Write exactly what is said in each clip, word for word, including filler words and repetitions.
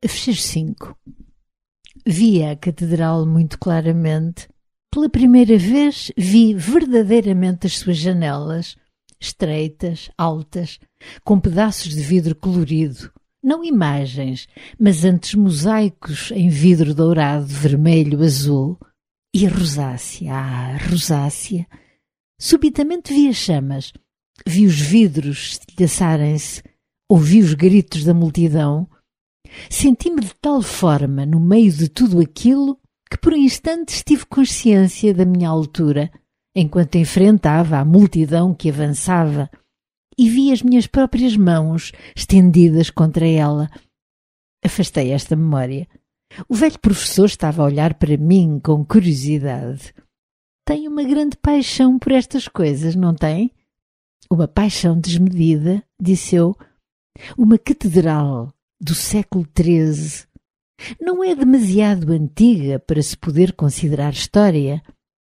Fecheiro cinco. Vi a catedral muito claramente. Pela primeira vez vi verdadeiramente as suas janelas, estreitas, altas, com pedaços de vidro colorido, não imagens, mas antes mosaicos em vidro dourado, vermelho, azul. E a rosácea, ah, a rosácea. Subitamente vi as chamas, vi os vidros estilhaçarem-se, ouvi os gritos da multidão. Senti-me de tal forma no meio de tudo aquilo que por um instante tive consciência da minha altura, enquanto enfrentava a multidão que avançava, e vi as minhas próprias mãos estendidas contra ela. Afastei esta memória. O velho professor estava a olhar para mim com curiosidade. Tem uma grande paixão por estas coisas, não tem? Uma paixão desmedida, disse eu. Uma catedral do século treze. Não é demasiado antiga para se poder considerar história?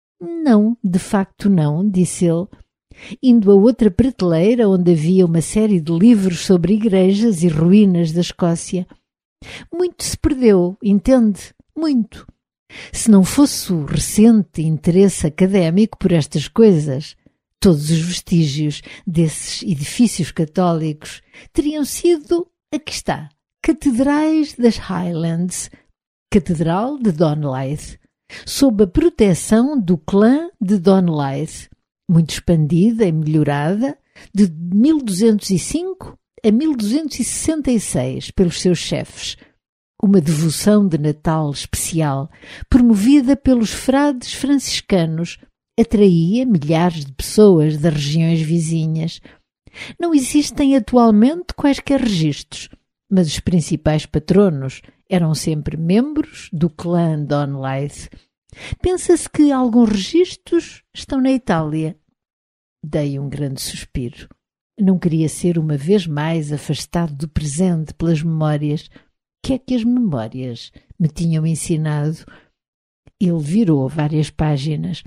Não, de facto não, disse ele, indo a outra prateleira onde havia uma série de livros sobre igrejas e ruínas da Escócia. Muito se perdeu, entende? Muito. Se não fosse o recente interesse académico por estas coisas, todos os vestígios desses edifícios católicos teriam sido, aqui está, catedrais das Highlands, Catedral de Donleith, sob a proteção do clã de Donleith, muito expandida e melhorada, de mil duzentos e cinco a mil duzentos e sessenta e seis pelos seus chefes. Uma devoção de Natal especial, promovida pelos frades franciscanos, atraía milhares de pessoas das regiões vizinhas. Não existem atualmente quaisquer registros, mas os principais patronos eram sempre membros do clã Donleith. Pensa-se que alguns registros estão na Itália. Dei um grande suspiro. Não queria ser uma vez mais afastado do presente pelas memórias. O que é que as memórias me tinham ensinado? Ele virou várias páginas.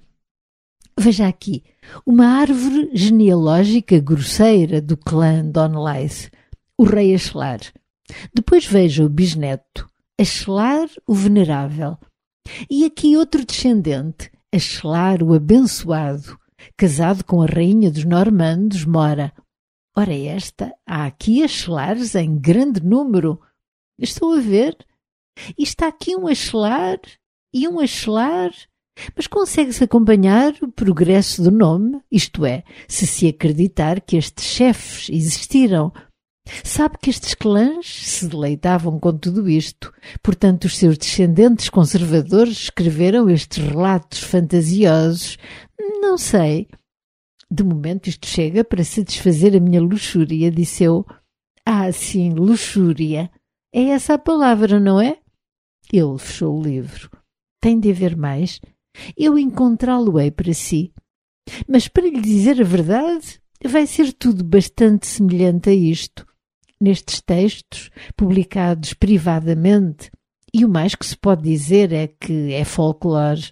Veja aqui, uma árvore genealógica grosseira do clã Donleith, o rei Ashlar. Depois veja o bisneto, Ashlar o venerável. E aqui outro descendente, Ashlar o abençoado, casado com a rainha dos normandos, Mora. Ora esta, há aqui Ashlares em grande número. Estou a ver. E está aqui um Ashlar e um Ashlar. Mas consegue-se acompanhar o progresso do nome? Isto é, se se acreditar que estes chefes existiram. Sabe que estes clãs se deleitavam com tudo isto. Portanto, os seus descendentes conservadores escreveram estes relatos fantasiosos. Não sei. De momento isto chega para satisfazer a minha luxúria, disse eu. Ah, sim, luxúria. É essa a palavra, não é? Ele fechou o livro. Tem de haver mais? Eu encontrá-lo-ei para si. Mas, para lhe dizer a verdade, vai ser tudo bastante semelhante a isto. Nestes textos, publicados privadamente, e o mais que se pode dizer é que é folclore.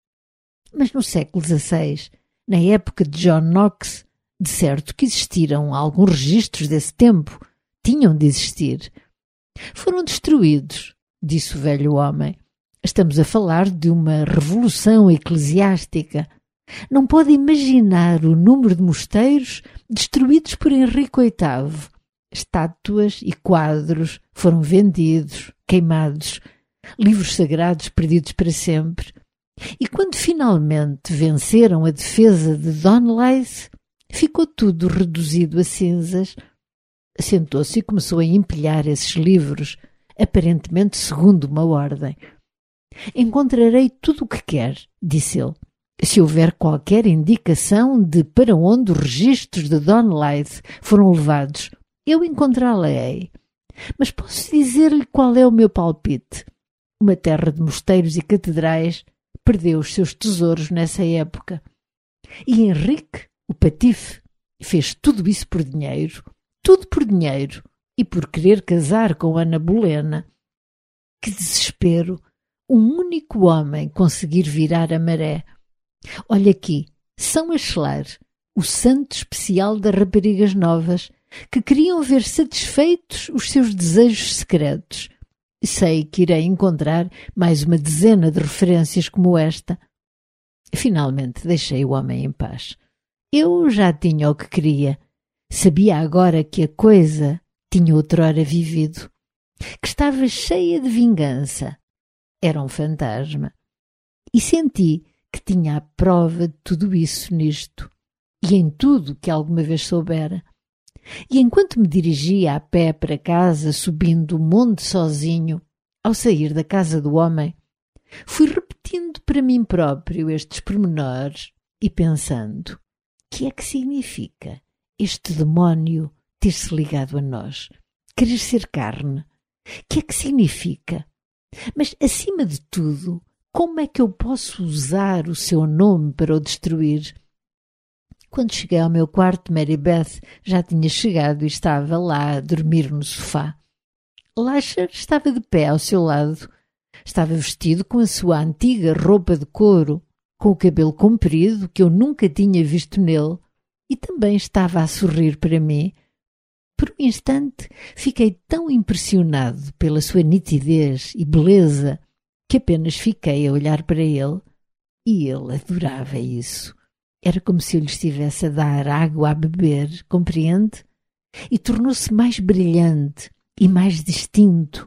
Mas no século dezasseis, na época de John Knox, de certo que existiram alguns registros desse tempo. Tinham de existir. Foram destruídos, disse o velho homem. Estamos a falar de uma revolução eclesiástica. Não pode imaginar o número de mosteiros destruídos por Henrique oitavo. Estátuas e quadros foram vendidos, queimados, livros sagrados perdidos para sempre. E quando finalmente venceram a defesa de Donleith, ficou tudo reduzido a cinzas. Sentou-se e começou a empilhar esses livros, aparentemente segundo uma ordem. Encontrarei tudo o que quer, disse ele. Se houver qualquer indicação de para onde os registros de Donleith foram levados, eu encontrá-la-ei. Mas posso dizer-lhe qual é o meu palpite. Uma terra de mosteiros e catedrais perdeu os seus tesouros nessa época. E Henrique, o patife, fez tudo isso por dinheiro. Tudo por dinheiro. E por querer casar com Ana Bolena. Que desespero! Um único homem conseguir virar a maré. Olha aqui, São Ashlar, o santo especial das raparigas novas, que queriam ver satisfeitos os seus desejos secretos. Sei que irei encontrar mais uma dezena de referências como esta. Finalmente deixei o homem em paz. Eu já tinha o que queria. Sabia agora que a coisa tinha outrora vivido, que estava cheia de vingança. Era um fantasma. E senti que tinha a prova de tudo isso nisto, e em tudo que alguma vez soubera. E enquanto me dirigia a pé para casa, subindo o monte sozinho, ao sair da casa do homem, fui repetindo para mim próprio estes pormenores e pensando: que é que significa este demónio ter-se ligado a nós, querer ser carne? Que é que significa? Mas, acima de tudo, como é que eu posso usar o seu nome para o destruir? Quando cheguei ao meu quarto, Mary Beth já tinha chegado e estava lá a dormir no sofá. Lasher estava de pé ao seu lado. Estava vestido com a sua antiga roupa de couro, com o cabelo comprido que eu nunca tinha visto nele, e também estava a sorrir para mim. Por um instante fiquei tão impressionado pela sua nitidez e beleza que apenas fiquei a olhar para ele, e ele adorava isso. Era como se eu lhe estivesse a dar água a beber, compreende? E tornou-se mais brilhante e mais distinto.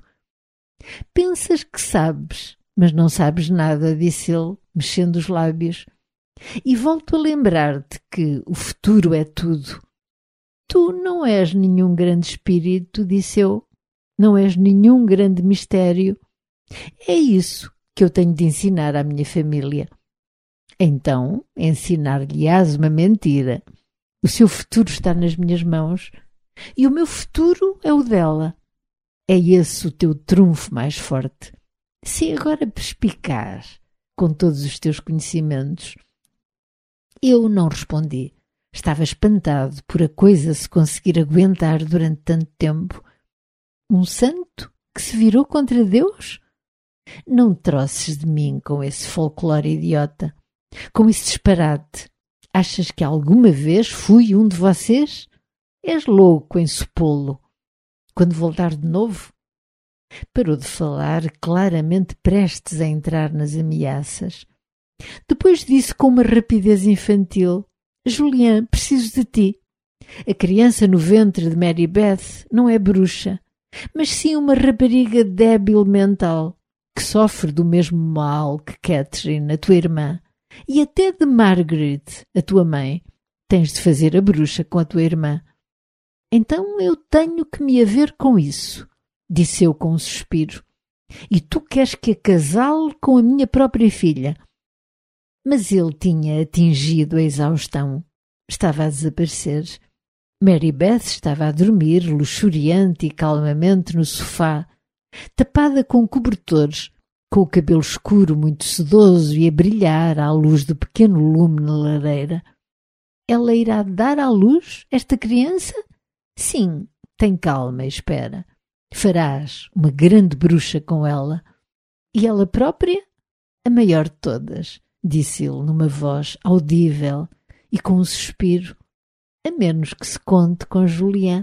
Pensas que sabes, mas não sabes nada, disse ele, mexendo os lábios. E volto a lembrar-te que o futuro é tudo. Tu não és nenhum grande espírito, disse eu. Não és nenhum grande mistério. É isso que eu tenho de ensinar à minha família. Então, ensinar-lhe-ás uma mentira. O seu futuro está nas minhas mãos e o meu futuro é o dela. É esse o teu trunfo mais forte. Se agora perspicaz com todos os teus conhecimentos. Eu não respondi. Estava espantado por a coisa se conseguir aguentar durante tanto tempo. Um santo que se virou contra Deus? Não troces de mim com esse folclore idiota. Com esse disparate, achas que alguma vez fui um de vocês? És louco em supô-lo. Quando voltar de novo? Parou de falar, claramente prestes a entrar nas ameaças. Depois disse com uma rapidez infantil: Julian, preciso de ti. A criança no ventre de Mary Beth não é bruxa, mas sim uma rapariga débil mental, que sofre do mesmo mal que Catherine, a tua irmã. E até de Margaret, a tua mãe. Tens de fazer a bruxa com a tua irmã. Então eu tenho que me haver com isso, disse eu com um suspiro. E tu queres que a casale com a minha própria filha? Mas ele tinha atingido a exaustão. Estava a desaparecer. Mary Beth estava a dormir, luxuriante e calmamente no sofá, tapada com cobertores, com o cabelo escuro muito sedoso e a brilhar à luz do pequeno lume na lareira. Ela irá dar à luz esta criança? Sim, tem calma e espera. Farás uma grande bruxa com ela. E ela própria? A maior de todas, disse ele numa voz audível e com um suspiro, a menos que se conte com Julian.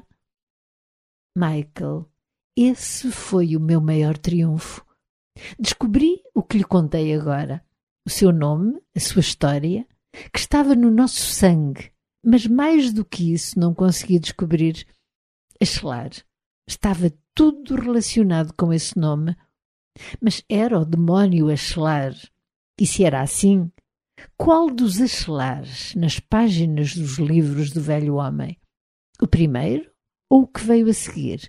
Michael, esse foi o meu maior triunfo. Descobri o que lhe contei agora, o seu nome, a sua história, que estava no nosso sangue, mas mais do que isso não consegui descobrir. Ashlar. Estava tudo relacionado com esse nome. Mas era o demónio Ashlar. E se era assim, qual dos Ashlars nas páginas dos livros do velho homem? O primeiro ou o que veio a seguir?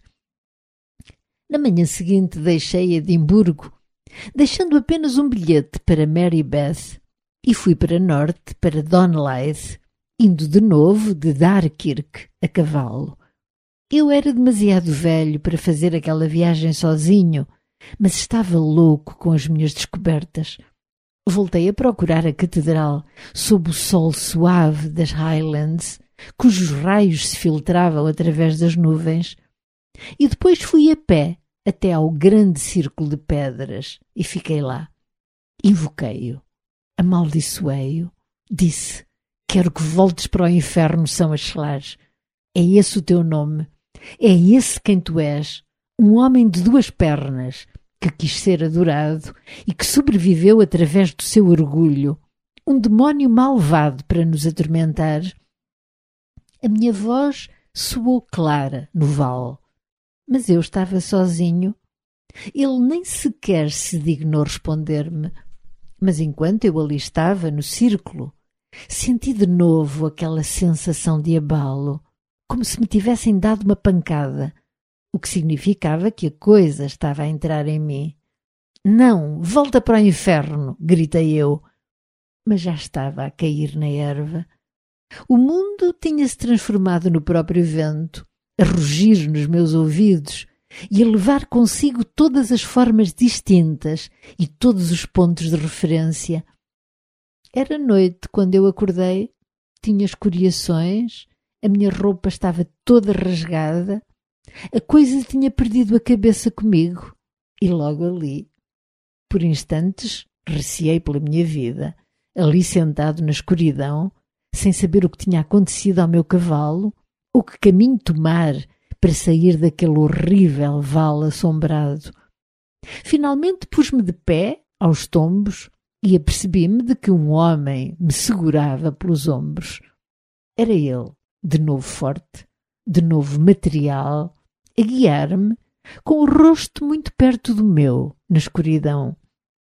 Na manhã seguinte deixei Edimburgo, deixando apenas um bilhete para Mary Beth, e fui para norte, para Donleith, indo de novo de Darkirk a cavalo. Eu era demasiado velho para fazer aquela viagem sozinho, mas estava louco com as minhas descobertas. Voltei a procurar a catedral sob o sol suave das Highlands, cujos raios se filtravam através das nuvens, e depois fui a pé até ao grande círculo de pedras e fiquei lá. Invoquei-o, amaldiçoei-o, disse: quero que voltes para o inferno, São Ashlar. É esse o teu nome, é esse quem tu és, um homem de duas pernas, que quis ser adorado e que sobreviveu através do seu orgulho, um demónio malvado para nos atormentar. A minha voz soou clara no vale, mas eu estava sozinho. Ele nem sequer se dignou responder-me, mas enquanto eu ali estava no círculo, senti de novo aquela sensação de abalo, como se me tivessem dado uma pancada, o que significava que a coisa estava a entrar em mim. Não, volta para o inferno, gritei eu, mas já estava a cair na erva. O mundo tinha-se transformado no próprio vento, a rugir nos meus ouvidos e a levar consigo todas as formas distintas e todos os pontos de referência. Era noite quando eu acordei, tinha escoriações, a minha roupa estava toda rasgada, a coisa tinha perdido a cabeça comigo e logo ali, por instantes, receei pela minha vida, ali sentado na escuridão, sem saber o que tinha acontecido ao meu cavalo, ou que caminho tomar para sair daquele horrível vale assombrado. Finalmente pus-me de pé, aos tombos, e apercebi-me de que um homem me segurava pelos ombros. Era ele, de novo forte, de novo material, a guiar-me, com o rosto muito perto do meu, na escuridão.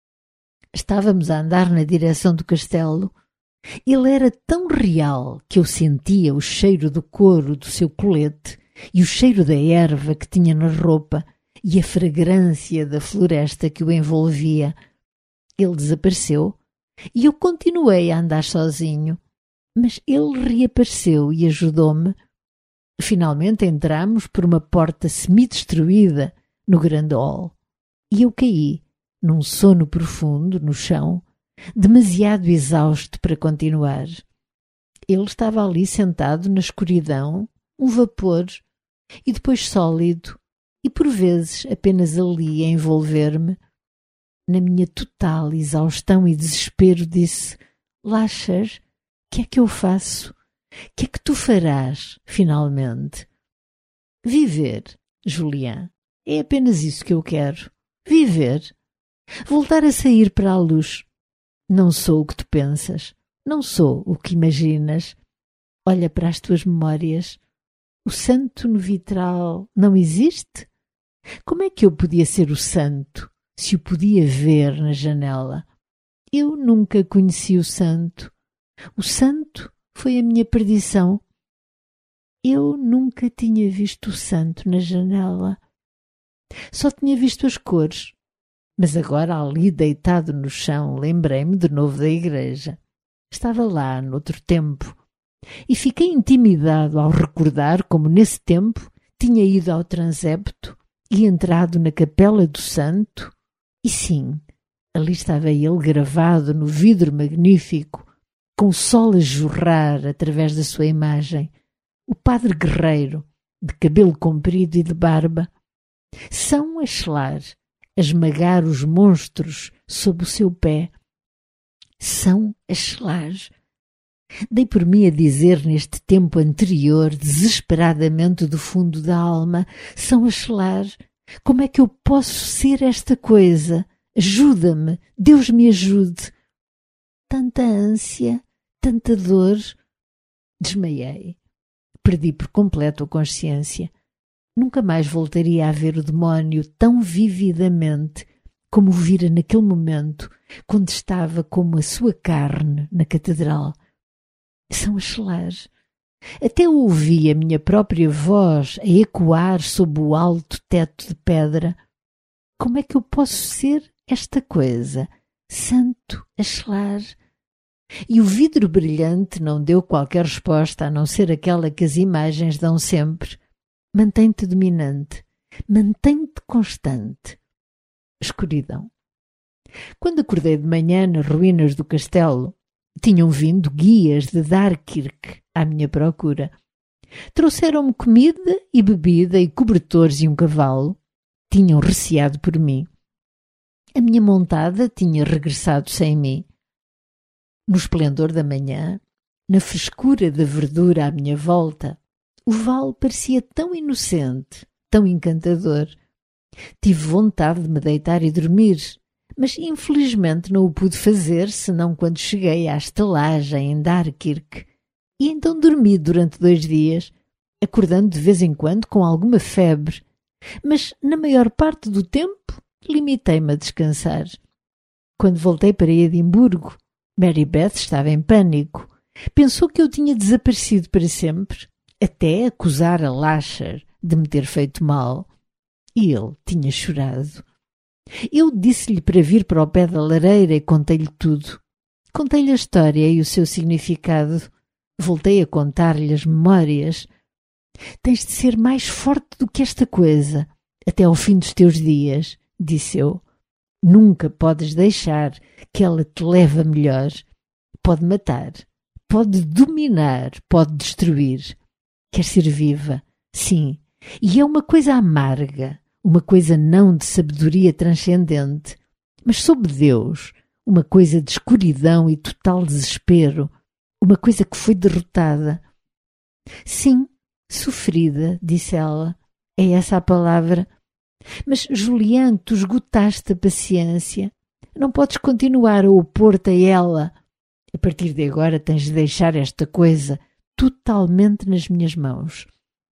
Estávamos a andar na direção do castelo. Ele era tão real que eu sentia o cheiro do couro do seu colete e o cheiro da erva que tinha na roupa e a fragrância da floresta que o envolvia. Ele desapareceu e eu continuei a andar sozinho, mas ele reapareceu e ajudou-me. Finalmente entramos por uma porta semi-destruída no grande hall e eu caí num sono profundo no chão, demasiado exausto para continuar. Ele estava ali sentado na escuridão, um vapor, e depois sólido, e por vezes apenas ali a envolver-me. Na minha total exaustão e desespero disse: Lachas, que é que eu faço? Que é que tu farás, finalmente? Viver, Julián, é apenas isso que eu quero. Viver. Voltar a sair para a luz. Não sou o que tu pensas, não sou o que imaginas. Olha para as tuas memórias. O santo no vitral não existe? Como é que eu podia ser o santo se o podia ver na janela? Eu nunca conheci o santo. O santo foi a minha perdição. Eu nunca tinha visto o santo na janela. Só tinha visto as cores. Mas agora, ali deitado no chão, lembrei-me de novo da igreja. Estava lá, noutro tempo, e fiquei intimidado ao recordar como, nesse tempo, tinha ido ao transepto e entrado na capela do santo. E sim, ali estava ele gravado no vidro magnífico, com o sol a jorrar através da sua imagem, o padre guerreiro, de cabelo comprido e de barba. São a chelar, a esmagar os monstros sob o seu pé. São a chelar. Dei por mim a dizer neste tempo anterior, desesperadamente do fundo da alma: São a chelar. Como é que eu posso ser esta coisa? Ajuda-me, Deus me ajude. Tanta ânsia, tanta dor. Desmaiei. Perdi por completo a consciência. Nunca mais voltaria a ver o demónio tão vividamente como o vira naquele momento, quando estava como a sua carne na catedral. São a chelar. Até ouvi a minha própria voz a ecoar sob o alto teto de pedra. Como é que eu posso ser esta coisa? Santo a chelar. E o vidro brilhante não deu qualquer resposta a não ser aquela que as imagens dão sempre. Mantém-te dominante, mantém-te constante. Escuridão. Quando acordei de manhã nas ruínas do castelo, tinham vindo guias de Darkirk à minha procura. Trouxeram-me comida e bebida e cobertores e um cavalo. Tinham receado por mim. A minha montada tinha regressado sem mim. No esplendor da manhã, na frescura da verdura à minha volta, o vale parecia tão inocente, tão encantador. Tive vontade de me deitar e dormir, mas infelizmente não o pude fazer senão quando cheguei à estalagem em Darkirk, e então dormi durante dois dias, acordando de vez em quando com alguma febre, mas na maior parte do tempo limitei-me a descansar. Quando voltei para Edimburgo, Mary Beth estava em pânico. Pensou que eu tinha desaparecido para sempre, até acusar a Lasher de me ter feito mal. E ele tinha chorado. Eu disse-lhe para vir para o pé da lareira e contei-lhe tudo. Contei-lhe a história e o seu significado. Voltei a contar-lhe as memórias. Tens de ser mais forte do que esta coisa, até ao fim dos teus dias, disse eu. Nunca podes deixar que ela te leve a melhor. Pode matar, pode dominar, pode destruir. Quer ser viva, sim, e é uma coisa amarga, uma coisa não de sabedoria transcendente, mas sob Deus, uma coisa de escuridão e total desespero, uma coisa que foi derrotada. Sim, sofrida, disse ela, é essa a palavra. Mas, Julián, tu esgotaste a paciência. Não podes continuar a opor-te a ela. A partir de agora tens de deixar esta coisa totalmente nas minhas mãos.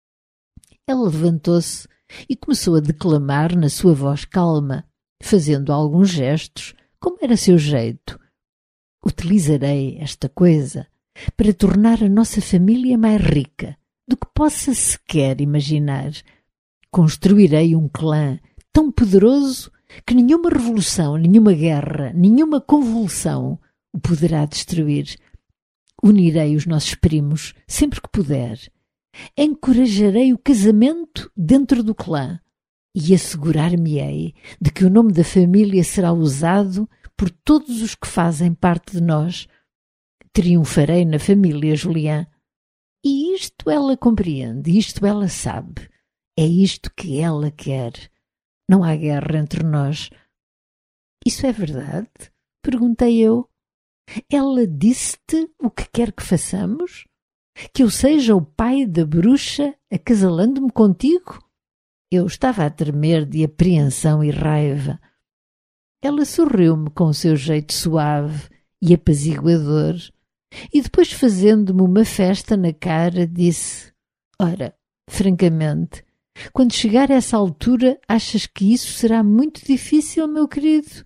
Ela levantou-se e começou a declamar na sua voz calma, fazendo alguns gestos, como era seu jeito. Utilizarei esta coisa para tornar a nossa família mais rica do que possa sequer imaginar. Construirei um clã tão poderoso que nenhuma revolução, nenhuma guerra, nenhuma convulsão o poderá destruir. Unirei os nossos primos sempre que puder. Encorajarei o casamento dentro do clã e assegurar-me-ei de que o nome da família será usado por todos os que fazem parte de nós. Triunfarei na família, Julián. E isto ela compreende, isto ela sabe. É isto que ela quer. Não há guerra entre nós. Isso é verdade? Perguntei eu. Ela disse-te o que quer que façamos? Que eu seja o pai da bruxa acasalando-me contigo? Eu estava a tremer de apreensão e raiva. Ela sorriu-me com o seu jeito suave e apaziguador e depois, fazendo-me uma festa na cara, disse: Ora, francamente, quando chegar a essa altura, achas que isso será muito difícil, meu querido?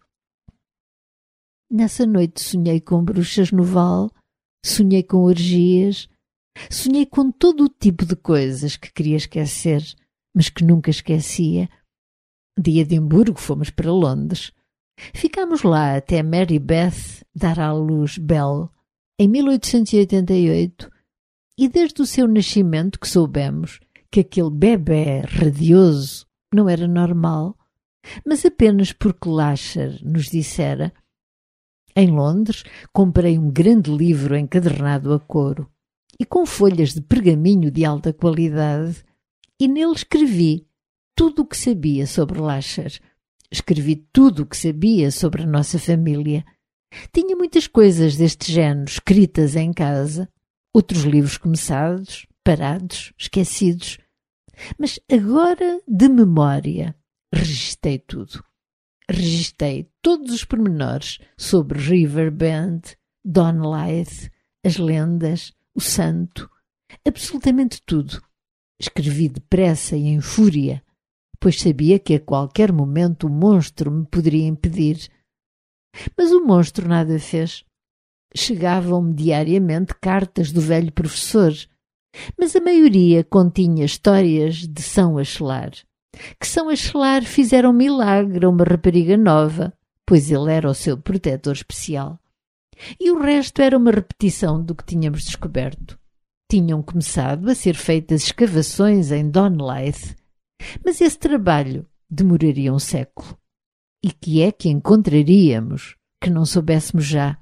Nessa noite sonhei com bruxas no vale, sonhei com orgias, sonhei com todo o tipo de coisas que queria esquecer, mas que nunca esquecia. De Edimburgo fomos para Londres. Ficámos lá até Mary Beth dar à luz Belle, em mil oitocentos e oitenta e oito, e desde o seu nascimento que soubemos que aquele bebé radioso não era normal, mas apenas porque Lasher nos dissera. Em Londres, comprei um grande livro encadernado a couro e com folhas de pergaminho de alta qualidade, e nele escrevi tudo o que sabia sobre Lasher. Escrevi tudo o que sabia sobre a nossa família. Tinha muitas coisas deste género escritas em casa, outros livros começados, parados, esquecidos. Mas agora, de memória, registrei tudo. Registrei todos os pormenores sobre Riverbend, Donlythe, as lendas, o santo, absolutamente tudo. Escrevi depressa e em fúria, pois sabia que a qualquer momento o monstro me poderia impedir. Mas o monstro nada fez. Chegavam-me diariamente cartas do velho professor, mas a maioria continha histórias de São Achelar. Que São Achelar fizera um milagre a uma rapariga nova, pois ele era o seu protetor especial. E o resto era uma repetição do que tínhamos descoberto. Tinham começado a ser feitas escavações em Donlythe, mas esse trabalho demoraria um século. E que é que encontraríamos que não soubéssemos já?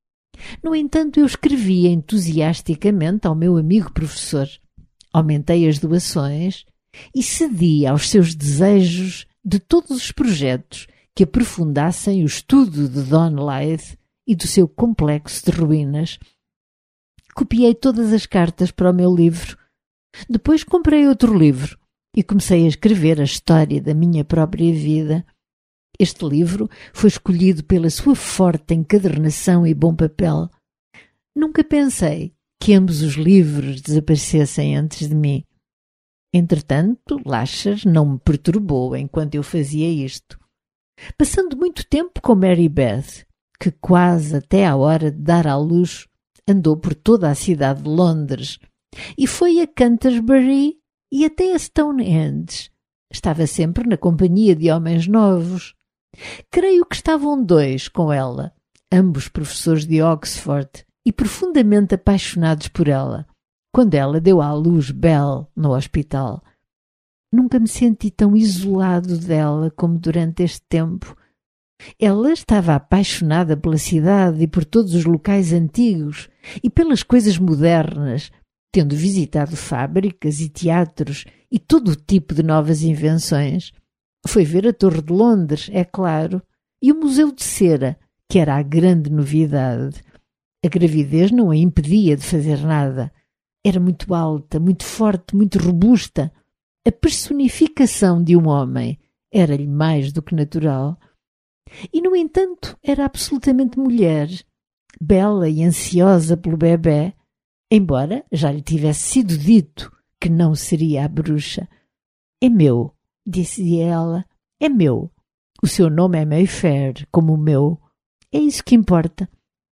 No entanto, eu escrevia entusiasticamente ao meu amigo professor. Aumentei as doações e cedi aos seus desejos de todos os projetos que aprofundassem o estudo de Donlythe e do seu complexo de ruínas. Copiei todas as cartas para o meu livro. Depois comprei outro livro, e comecei a escrever a história da minha própria vida. Este livro foi escolhido pela sua forte encadernação e bom papel. Nunca pensei que ambos os livros desaparecessem antes de mim. Entretanto, Lasher não me perturbou enquanto eu fazia isto. Passando muito tempo com Mary Beth, que quase até à hora de dar à luz andou por toda a cidade de Londres e foi a Canterbury e até a Stonehenge. Estava sempre na companhia de homens novos. Creio que estavam dois com ela, ambos professores de Oxford e profundamente apaixonados por ela, quando ela deu à luz Belle no hospital. Nunca me senti tão isolado dela como durante este tempo. Ela estava apaixonada pela cidade e por todos os locais antigos e pelas coisas modernas, tendo visitado fábricas e teatros e todo o tipo de novas invenções. Foi ver a Torre de Londres, é claro, e o Museu de Cera, que era a grande novidade. A gravidez não a impedia de fazer nada. Era muito alta, muito forte, muito robusta. A personificação de um homem era-lhe mais do que natural. E, no entanto, era absolutamente mulher, bela e ansiosa pelo bebé, embora já lhe tivesse sido dito que não seria a bruxa. É meu, disse ela, é meu. O seu nome é Mayfair, como o meu. É isso que importa.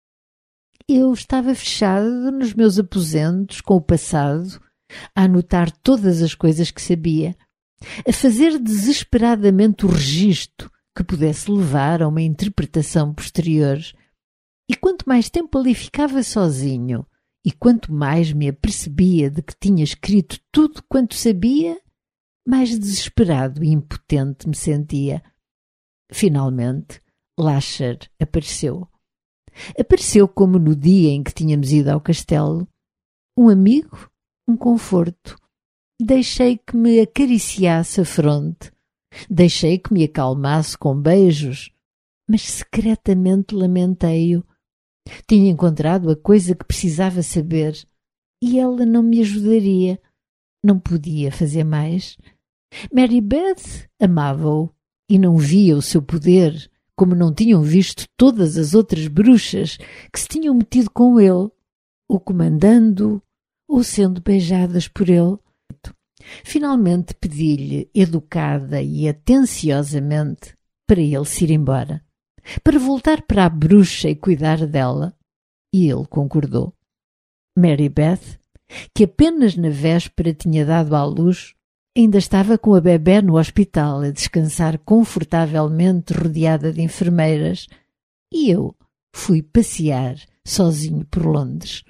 Eu estava fechado nos meus aposentos com o passado, a anotar todas as coisas que sabia, a fazer desesperadamente o registro que pudesse levar a uma interpretação posterior. E quanto mais tempo ali ficava sozinho, e quanto mais me apercebia de que tinha escrito tudo quanto sabia, mais desesperado e impotente me sentia. Finalmente, Lasher apareceu. Apareceu como no dia em que tínhamos ido ao castelo. Um amigo, um conforto. Deixei que me acariciasse a fronte. Deixei que me acalmasse com beijos, mas secretamente lamentei-o. Tinha encontrado a coisa que precisava saber e ela não me ajudaria. Não podia fazer mais. Mary Beth amava-o e não via o seu poder, como não tinham visto todas as outras bruxas que se tinham metido com ele, ou comandando, ou sendo beijadas por ele. Finalmente pedi-lhe, educada e atenciosamente, para ele se ir embora, para voltar para a bruxa e cuidar dela, e ele concordou. Mary Beth, que apenas na véspera tinha dado à luz, ainda estava com a bebé no hospital a descansar confortavelmente rodeada de enfermeiras, e eu fui passear sozinho por Londres.